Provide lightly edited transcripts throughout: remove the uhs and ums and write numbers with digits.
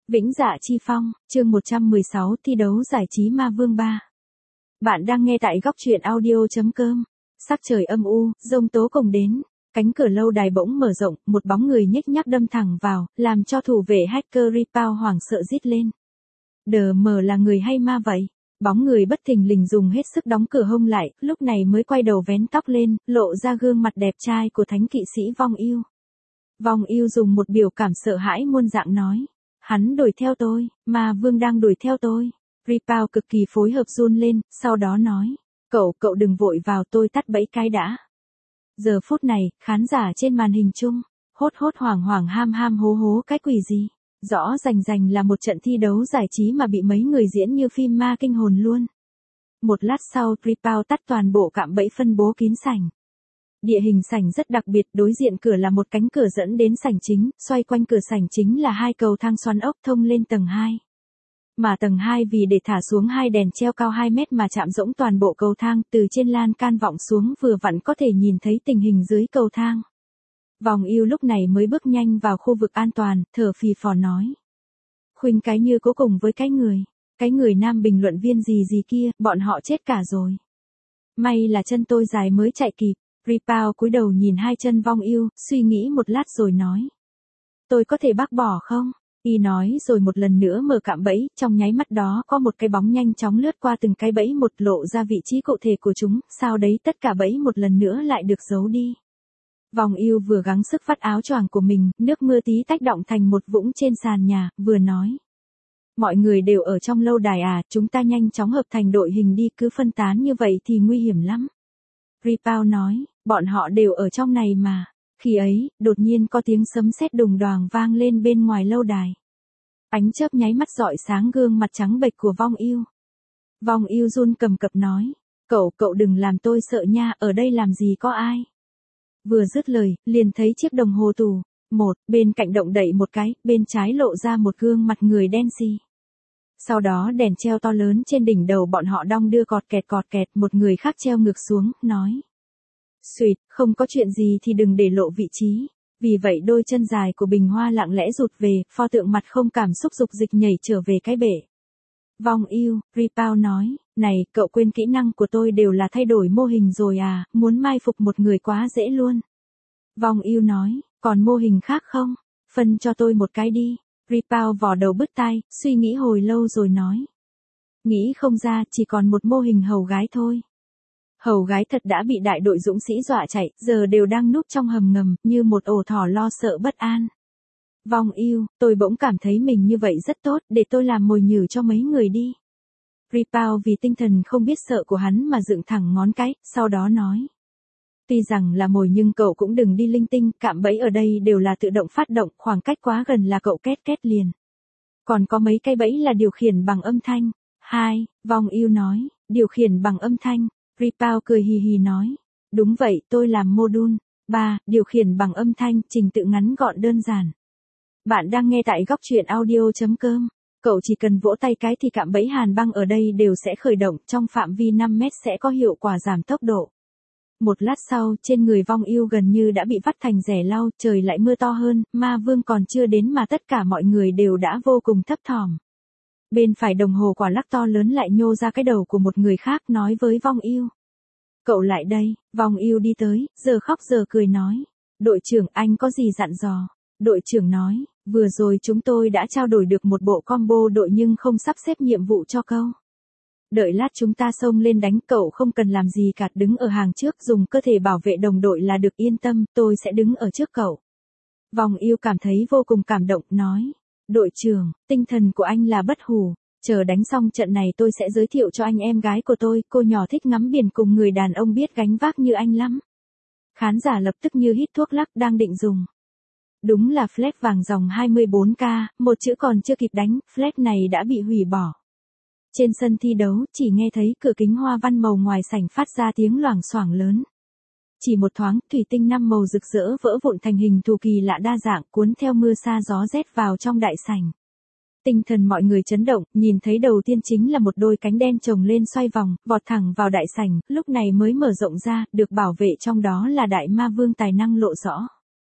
Vĩnh Dạ Chi Phong, chương 116 thi đấu giải trí Ma Vương 3. Bạn đang nghe tại góc truyện audio.com. Sắc trời âm u, giông tố cùng đến. Cánh cửa lâu đài bỗng mở rộng, một bóng người nhếch nhác đâm thẳng vào, làm cho thủ vệ hacker Ripao hoảng sợ rít lên. Đờ mờ là người hay ma vậy? Bóng người bất thình lình dùng hết sức đóng cửa hông lại, lúc này mới quay đầu vén tóc lên, lộ ra gương mặt đẹp trai của thánh kỵ sĩ Vong Yêu. Vong Yêu dùng một biểu cảm sợ hãi muôn dạng nói. Hắn đuổi theo tôi, Ma Vương đang đuổi theo tôi. Ripao cực kỳ phối hợp run lên, sau đó nói. Cậu đừng vội vào, tôi tắt bẫy cái đã. Giờ phút này, khán giả trên màn hình chung, hốt hoảng ham hố cái quỷ gì. Rõ rành là một trận thi đấu giải trí mà bị mấy người diễn như phim ma kinh hồn luôn. Một lát sau, Ripao tắt toàn bộ cạm bẫy phân bố kín sảnh. Địa hình sảnh rất đặc biệt, đối diện cửa là một cánh cửa dẫn đến sảnh chính, xoay quanh cửa sảnh chính là hai cầu thang xoắn ốc thông lên tầng 2. Mà tầng 2 vì để thả xuống hai đèn treo cao 2 mét mà chạm rỗng toàn bộ cầu thang, từ trên lan can vọng xuống vừa vặn có thể nhìn thấy tình hình dưới cầu thang. Vong Yêu lúc này mới bước nhanh vào khu vực an toàn, thở phì phò nói. Khuynh cái như cố cùng với cái người nam bình luận viên gì kia, bọn họ chết cả rồi. May là chân tôi dài mới chạy kịp. Ripao cúi đầu nhìn hai chân Vong Yêu, suy nghĩ một lát rồi nói. Tôi có thể bác bỏ không? Y nói rồi một lần nữa mở cạm bẫy, trong nháy mắt đó có một cái bóng nhanh chóng lướt qua từng cái bẫy một, lộ ra vị trí cụ thể của chúng, sau đấy tất cả bẫy một lần nữa lại được giấu đi. Vong Yêu vừa gắng sức vắt áo choàng của mình, nước mưa tí tách đọng thành một vũng trên sàn nhà, vừa nói. Mọi người đều ở trong lâu đài à, chúng ta nhanh chóng hợp thành đội hình đi, cứ phân tán như vậy thì nguy hiểm lắm. Ripao nói, bọn họ đều ở trong này mà. Khi ấy, đột nhiên có tiếng sấm sét đùng đoàng vang lên bên ngoài lâu đài. Ánh chớp nháy mắt rọi sáng gương mặt trắng bệch của Vong Yêu. Vong Yêu run cầm cập nói, cậu đừng làm tôi sợ nha, ở đây làm gì có ai. Vừa dứt lời, liền thấy chiếc đồng hồ tủ, bên cạnh động đậy một cái, bên trái lộ ra một gương mặt người đen xì. Sau đó đèn treo to lớn trên đỉnh đầu bọn họ đong đưa cọt kẹt, một người khác treo ngược xuống, nói. Xuyệt, không có chuyện gì thì đừng để lộ vị trí. Vì vậy đôi chân dài của Bình Hoa lặng lẽ rụt về, pho tượng mặt không cảm xúc dục dịch nhảy trở về cái bể. Vong Yêu, Ripao nói, này, cậu quên kỹ năng của tôi đều là thay đổi mô hình rồi à, muốn mai phục một người quá dễ luôn. Vong Yêu nói, còn mô hình khác không? Phân cho tôi một cái đi. Ripao vò đầu bứt tai, suy nghĩ hồi lâu rồi nói. Nghĩ không ra, chỉ còn một mô hình hầu gái thôi. Hầu gái thật đã bị đại đội dũng sĩ dọa chạy, giờ đều đang núp trong hầm ngầm, như một ổ thỏ lo sợ bất an. Vong Yêu, tôi bỗng cảm thấy mình như vậy rất tốt, để tôi làm mồi nhử cho mấy người đi. Ripao vì tinh thần không biết sợ của hắn mà dựng thẳng ngón cái, sau đó nói. Tuy rằng là mồi nhưng cậu cũng đừng đi linh tinh, cạm bẫy ở đây đều là tự động phát động, khoảng cách quá gần là cậu két liền. Còn có mấy cái bẫy là điều khiển bằng âm thanh. 2, Vong Yêu nói, điều khiển bằng âm thanh. Ripao cười hì nói. Đúng vậy, tôi làm module. 3, điều khiển bằng âm thanh, trình tự ngắn gọn đơn giản. Bạn đang nghe tại góc truyện audio.com. Cậu chỉ cần vỗ tay cái thì cạm bẫy hàn băng ở đây đều sẽ khởi động, trong phạm vi 5 mét sẽ có hiệu quả giảm tốc độ. Một lát sau, trên người Vong Yêu gần như đã bị vắt thành rẻ lau, trời lại mưa to hơn, Ma Vương còn chưa đến mà tất cả mọi người đều đã vô cùng thấp thỏm. Bên phải đồng hồ quả lắc to lớn lại nhô ra cái đầu của một người khác, nói với Vong Yêu. Cậu lại đây. Vong Yêu đi tới, giờ khóc giờ cười nói. Đội trưởng, anh có gì dặn dò? Đội trưởng nói, vừa rồi chúng tôi đã trao đổi được một bộ combo đội nhưng không sắp xếp nhiệm vụ cho câu. Đợi lát chúng ta xông lên đánh, cậu không cần làm gì cả, đứng ở hàng trước dùng cơ thể bảo vệ đồng đội là được, yên tâm, tôi sẽ đứng ở trước cậu. Vong Yêu cảm thấy vô cùng cảm động, nói. Đội trưởng, tinh thần của anh là bất hủ, chờ đánh xong trận này tôi sẽ giới thiệu cho anh em gái của tôi, cô nhỏ thích ngắm biển cùng người đàn ông biết gánh vác như anh lắm. Khán giả lập tức như hít thuốc lắc đang định dùng. Đúng là flag vàng dòng 24K, một chữ còn chưa kịp đánh, flag này đã bị hủy bỏ. Trên sân thi đấu, chỉ nghe thấy cửa kính hoa văn màu ngoài sảnh phát ra tiếng loảng xoảng lớn. Chỉ một thoáng, thủy tinh 5 màu rực rỡ vỡ vụn thành hình thù kỳ lạ đa dạng, cuốn theo mưa sa gió rét vào trong đại sảnh. Tinh thần mọi người chấn động, nhìn thấy đầu tiên chính là một đôi cánh đen chồng lên xoay vòng, vọt thẳng vào đại sảnh, lúc này mới mở rộng ra, được bảo vệ trong đó là đại ma vương tài năng lộ rõ.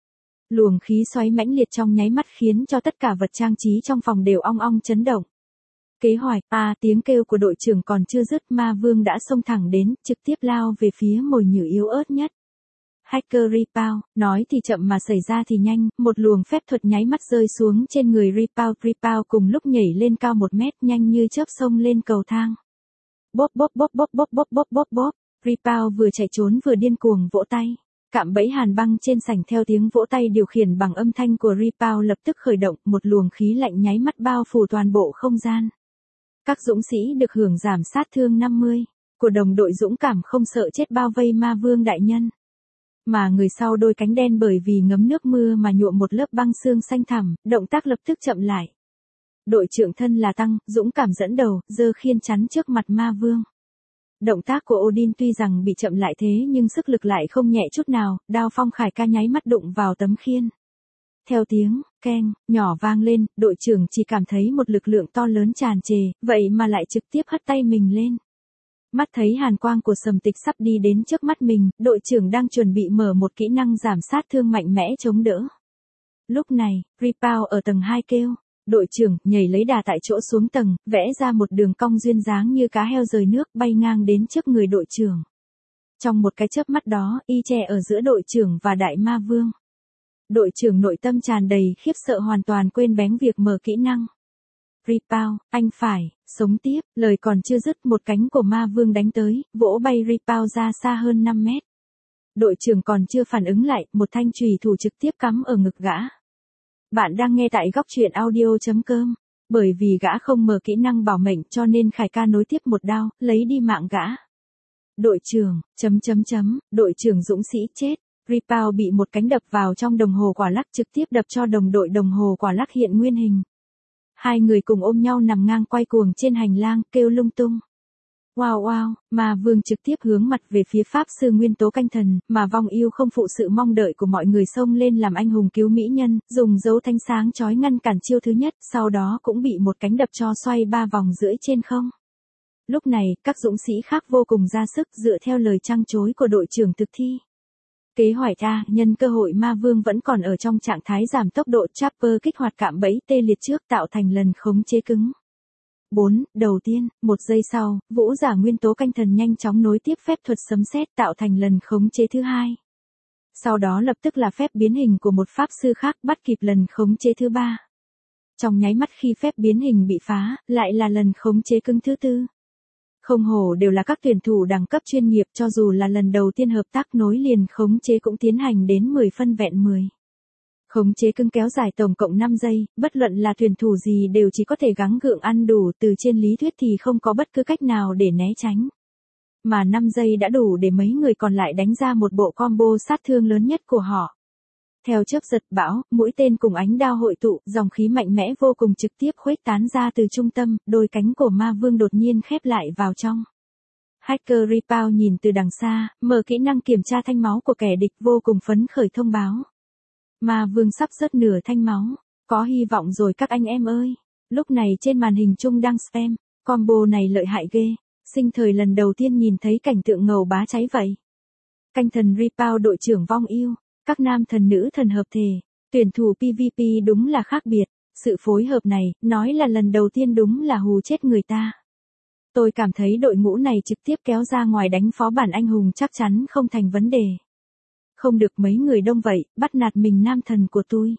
Luồng khí xoáy mãnh liệt trong nháy mắt khiến cho tất cả vật trang trí trong phòng đều ong ong chấn động. Kế hoạch, tiếng kêu của đội trưởng còn chưa dứt, ma vương đã xông thẳng đến, trực tiếp lao về phía mồi nhử yếu ớt nhất. Hacker Ripow, nói thì chậm mà xảy ra thì nhanh, một luồng phép thuật nháy mắt rơi xuống trên người Ripow. Ripow cùng lúc nhảy lên cao 1 mét, nhanh như chớp xông lên cầu thang. Bốp bốp bốp bốp bốp bốp bốp bốp bốp. Ripow vừa chạy trốn vừa điên cuồng vỗ tay. Cạm bẫy hàn băng trên sảnh theo tiếng vỗ tay điều khiển bằng âm thanh của Ripow lập tức khởi động, một luồng khí lạnh nháy mắt bao phủ toàn bộ không gian. Các dũng sĩ được hưởng giảm sát thương 50 của đồng đội dũng cảm không sợ chết bao vây ma vương đại nhân. Mà người sau đôi cánh đen bởi vì ngấm nước mưa mà nhuộm một lớp băng xương xanh thẳm, động tác lập tức chậm lại. Đội trưởng thân là Tăng, dũng cảm dẫn đầu, giơ khiên chắn trước mặt ma vương. Động tác của Odin tuy rằng bị chậm lại thế nhưng sức lực lại không nhẹ chút nào, đao phong khải ca nháy mắt đụng vào tấm khiên. Theo tiếng, keng, nhỏ vang lên, đội trưởng chỉ cảm thấy một lực lượng to lớn tràn trề, vậy mà lại trực tiếp hất tay mình lên. Mắt thấy hàn quang của Sầm Tịch sắp đi đến trước mắt mình, đội trưởng đang chuẩn bị mở một kỹ năng giảm sát thương mạnh mẽ chống đỡ. Lúc này, Ripow ở tầng 2 kêu, đội trưởng nhảy lấy đà tại chỗ xuống tầng, vẽ ra một đường cong duyên dáng như cá heo rời nước bay ngang đến trước người đội trưởng. Trong một cái chớp mắt đó, y chè ở giữa đội trưởng và đại ma vương. Đội trưởng nội tâm tràn đầy khiếp sợ hoàn toàn quên bén việc mở kỹ năng. Ripow, anh phải, sống tiếp, lời còn chưa dứt một cánh của ma vương đánh tới, vỗ bay Ripow ra xa hơn 5 mét. Đội trưởng còn chưa phản ứng lại, một thanh chùy thủ trực tiếp cắm ở ngực gã. Bạn đang nghe tại góc truyện audio.com. Bởi vì gã không mở kỹ năng bảo mệnh cho nên Khải ca nối tiếp một đao, lấy đi mạng gã. Đội trưởng, đội trưởng dũng sĩ chết. Ripow bị một cánh đập vào trong đồng hồ quả lắc trực tiếp đập cho đồng đội đồng hồ quả lắc hiện nguyên hình. Hai người cùng ôm nhau nằm ngang quay cuồng trên hành lang, kêu lung tung. Wow wow, ma vương trực tiếp hướng mặt về phía pháp sư nguyên tố canh thần, mà vong yêu không phụ sự mong đợi của mọi người xông lên làm anh hùng cứu mỹ nhân, dùng dấu thanh sáng chói ngăn cản chiêu thứ nhất, sau đó cũng bị một cánh đập cho xoay 3 vòng rưỡi trên không. Lúc này, các dũng sĩ khác vô cùng ra sức dựa theo lời trăng chối của đội trưởng thực thi. Kế hoạch A, nhân cơ hội ma vương vẫn còn ở trong trạng thái giảm tốc độ, Chopper kích hoạt cạm bẫy tê liệt trước tạo thành lần khống chế cứng. 4. Đầu tiên, 1 giây sau, vũ giả nguyên tố canh thần nhanh chóng nối tiếp phép thuật sấm sét tạo thành lần khống chế thứ 2. Sau đó lập tức là phép biến hình của một pháp sư khác bắt kịp lần khống chế thứ 3. Trong nháy mắt khi phép biến hình bị phá, lại là lần khống chế cứng thứ 4. Không hổ đều là các tuyển thủ đẳng cấp chuyên nghiệp, cho dù là lần đầu tiên hợp tác nối liền khống chế cũng tiến hành đến 10 phân vẹn 10. Khống chế cứng kéo dài tổng cộng 5 giây, bất luận là tuyển thủ gì đều chỉ có thể gắng gượng ăn đủ, từ trên lý thuyết thì không có bất cứ cách nào để né tránh. Mà 5 giây đã đủ để mấy người còn lại đánh ra một bộ combo sát thương lớn nhất của họ. Theo chớp giật bão, mũi tên cùng ánh đao hội tụ, dòng khí mạnh mẽ vô cùng trực tiếp khuếch tán ra từ trung tâm, đôi cánh của ma vương đột nhiên khép lại vào trong. Hacker Ripow nhìn từ đằng xa, mở kỹ năng kiểm tra thanh máu của kẻ địch vô cùng phấn khởi thông báo. Ma vương sắp rớt nửa thanh máu, có hy vọng rồi các anh em ơi. Lúc này trên màn hình chung đang spam, combo này lợi hại ghê, sinh thời lần đầu tiên nhìn thấy cảnh tượng ngầu bá cháy vậy. Canh thần Ripow đội trưởng vong yêu. Các nam thần nữ thần hợp thể, tuyển thủ PVP đúng là khác biệt, sự phối hợp này, nói là lần đầu tiên đúng là hù chết người ta. Tôi cảm thấy đội ngũ này trực tiếp kéo ra ngoài đánh phó bản anh hùng chắc chắn không thành vấn đề. Không được mấy người đông vậy, bắt nạt mình nam thần của tôi.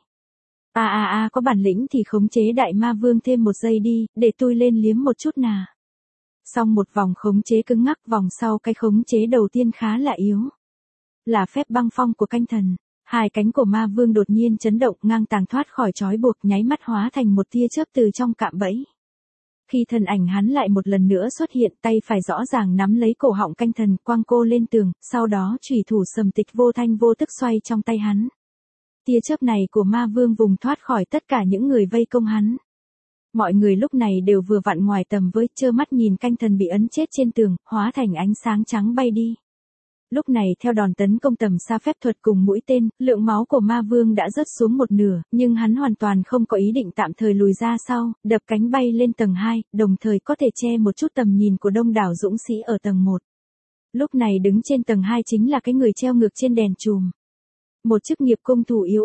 Có bản lĩnh thì khống chế đại ma vương thêm 1 giây đi, để tôi lên liếm một chút nà. Xong một vòng khống chế cứng ngắc, vòng sau cái khống chế đầu tiên khá là yếu. Là phép băng phong của canh thần, hai cánh của ma vương đột nhiên chấn động ngang tàng thoát khỏi trói buộc nháy mắt hóa thành một tia chớp từ trong cạm bẫy. Khi thân ảnh hắn lại một lần nữa xuất hiện tay phải rõ ràng nắm lấy cổ họng canh thần quăng cô lên tường, sau đó chủy thủ Sầm Tịch vô thanh vô tức xoay trong tay hắn. Tia chớp này của ma vương vùng thoát khỏi tất cả những người vây công hắn. Mọi người lúc này đều vừa vặn ngoài tầm với, trơ mắt nhìn canh thần bị ấn chết trên tường, hóa thành ánh sáng trắng bay đi. Lúc này theo đòn tấn công tầm xa phép thuật cùng mũi tên, lượng máu của ma vương đã rớt xuống 1/2, nhưng hắn hoàn toàn không có ý định tạm thời lùi ra sau, đập cánh bay lên tầng 2, đồng thời có thể che một chút tầm nhìn của đông đảo dũng sĩ ở tầng 1. Lúc này đứng trên tầng 2 chính là cái người treo ngược trên đèn chùm. Một chức nghiệp cung thủ yếu ớt,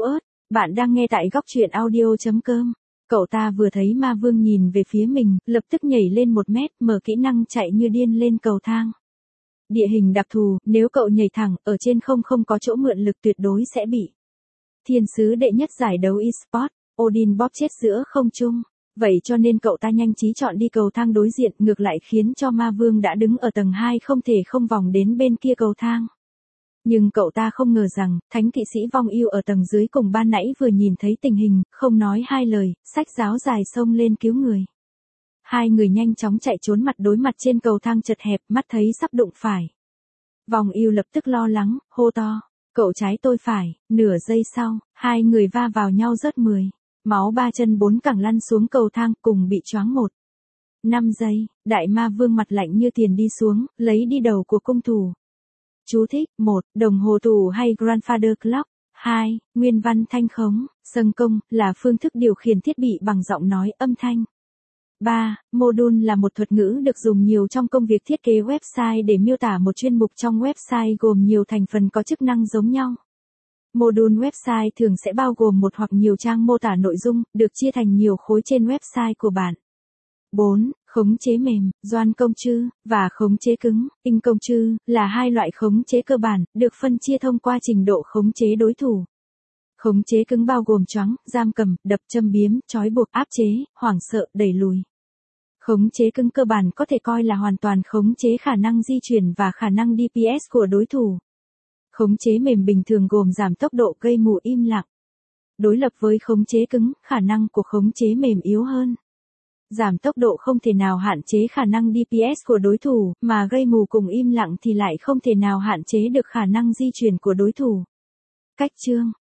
Bạn đang nghe tại góc truyện audio.com. Cậu ta vừa thấy ma vương nhìn về phía mình, lập tức nhảy lên 1 mét, mở kỹ năng chạy như điên lên cầu thang. Địa hình đặc thù, nếu cậu nhảy thẳng, ở trên không có chỗ mượn lực tuyệt đối sẽ bị thiên sứ đệ nhất giải đấu eSport, Odin bóp chết giữa không trung. Vậy cho nên cậu ta nhanh trí chọn đi cầu thang đối diện, ngược lại khiến cho ma vương đã đứng ở tầng 2 không thể không vòng đến bên kia cầu thang. Nhưng cậu ta không ngờ rằng, thánh kỵ sĩ vong yêu ở tầng dưới cùng ban nãy vừa nhìn thấy tình hình, không nói hai lời, xách giáo dài xông lên cứu người. Hai người nhanh chóng chạy trốn mặt đối mặt trên cầu thang chật hẹp, mắt thấy sắp đụng phải. Vong yêu lập tức lo lắng, hô to, cậu trái tôi phải, nửa giây sau, hai người va vào nhau rớt 10. Máu 3 chân 4 cẳng lăn xuống cầu thang cùng bị choáng 1. 5 giây, đại ma vương mặt lạnh như tiền đi xuống, lấy đi đầu của cung thủ. Chú thích: 1. Đồng hồ tù hay Grandfather Clock. 2. Nguyên văn thanh khống, sâng công, là phương thức điều khiển thiết bị bằng giọng nói âm thanh. 3. Module là một thuật ngữ được dùng nhiều trong công việc thiết kế website để miêu tả một chuyên mục trong website gồm nhiều thành phần có chức năng giống nhau. Module website thường sẽ bao gồm một hoặc nhiều trang mô tả nội dung, được chia thành nhiều khối trên website của bạn. 4. Khống chế mềm, doan công chư, và khống chế cứng, in công chư, là hai loại khống chế cơ bản, được phân chia thông qua trình độ khống chế đối thủ. Khống chế cứng bao gồm choáng, giam cầm, đập, châm biếm, trói buộc, áp chế, hoảng sợ, đẩy lùi. Khống chế cứng cơ bản có thể coi là hoàn toàn khống chế khả năng di chuyển và khả năng DPS của đối thủ. Khống chế mềm bình thường gồm giảm tốc độ, gây mù, im lặng. Đối lập với khống chế cứng, khả năng của khống chế mềm yếu hơn. Giảm tốc độ không thể nào hạn chế khả năng DPS của đối thủ, mà gây mù cùng im lặng thì lại không thể nào hạn chế được khả năng di chuyển của đối thủ. Cách chương